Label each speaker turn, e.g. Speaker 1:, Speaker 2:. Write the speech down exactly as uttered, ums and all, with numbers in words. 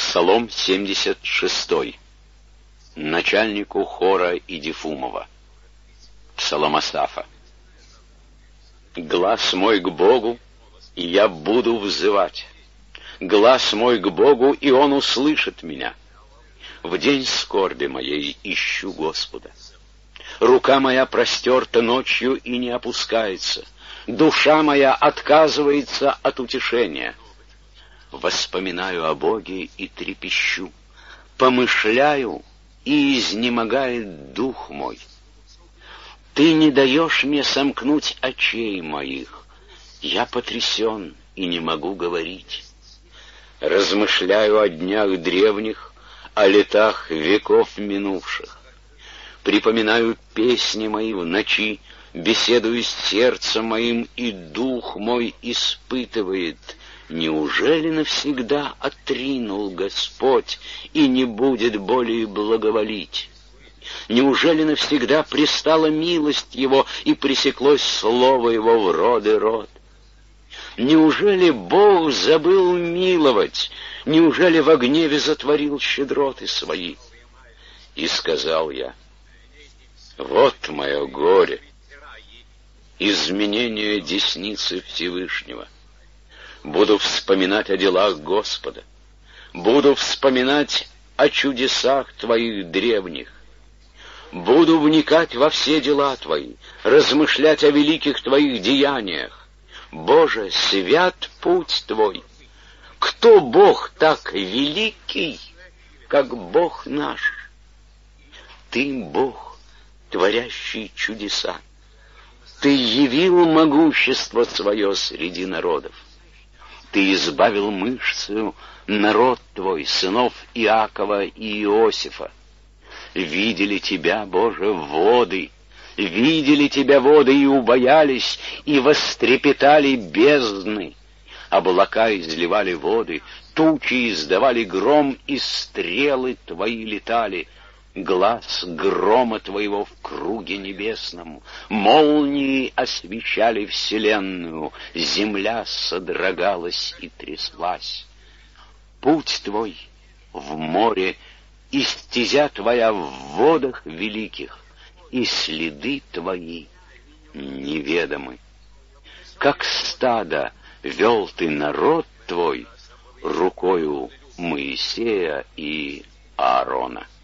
Speaker 1: Псалом семьдесят шестой. Начальнику хора Идифумова. Псалом Асафа. Глас мой к Богу, и я буду взывать. Глас мой к Богу, и Он услышит меня. В день скорби моей ищу Господа. Рука моя простерта ночью и не опускается. Душа моя отказывается от утешения. Воспоминаю о Боге и трепещу. Помышляю, и изнемогает дух мой. Ты не даешь мне сомкнуть очей моих. Я потрясен и не могу говорить. Размышляю о днях древних, о летах веков минувших. Припоминаю песни мои в ночи, беседую с сердцем моим, и дух мой испытывает: неужели навсегда отринул Господь и не будет более благоволить? Неужели навсегда пристала милость Его и пресеклось слово Его в род и род? Неужели Бог забыл миловать? Неужели во гневе затворил щедроты свои? И сказал я: вот мое горе, изменение десницы Всевышнего. Буду вспоминать о делах Господа, буду вспоминать о чудесах Твоих древних, буду вникать во все дела Твои, размышлять о великих Твоих деяниях. Боже, свят путь Твой! Кто Бог так великий, как Бог наш? Ты Бог, творящий чудеса. Ты явил могущество свое среди народов. Ты избавил мышцею народ Твой, сынов Иакова и Иосифа. Видели Тебя, Боже, воды, видели Тебя воды и убоялись, и вострепетали бездны. Облака изливали воды, тучи издавали гром, и стрелы Твои летали. Глаз грома Твоего в круге небесном, молнии освещали вселенную, земля содрогалась и тряслась. Путь Твой в море, и стезя Твоя в водах великих, и следы Твои неведомы. Как стадо вел Ты народ Твой рукою Моисея и Аарона.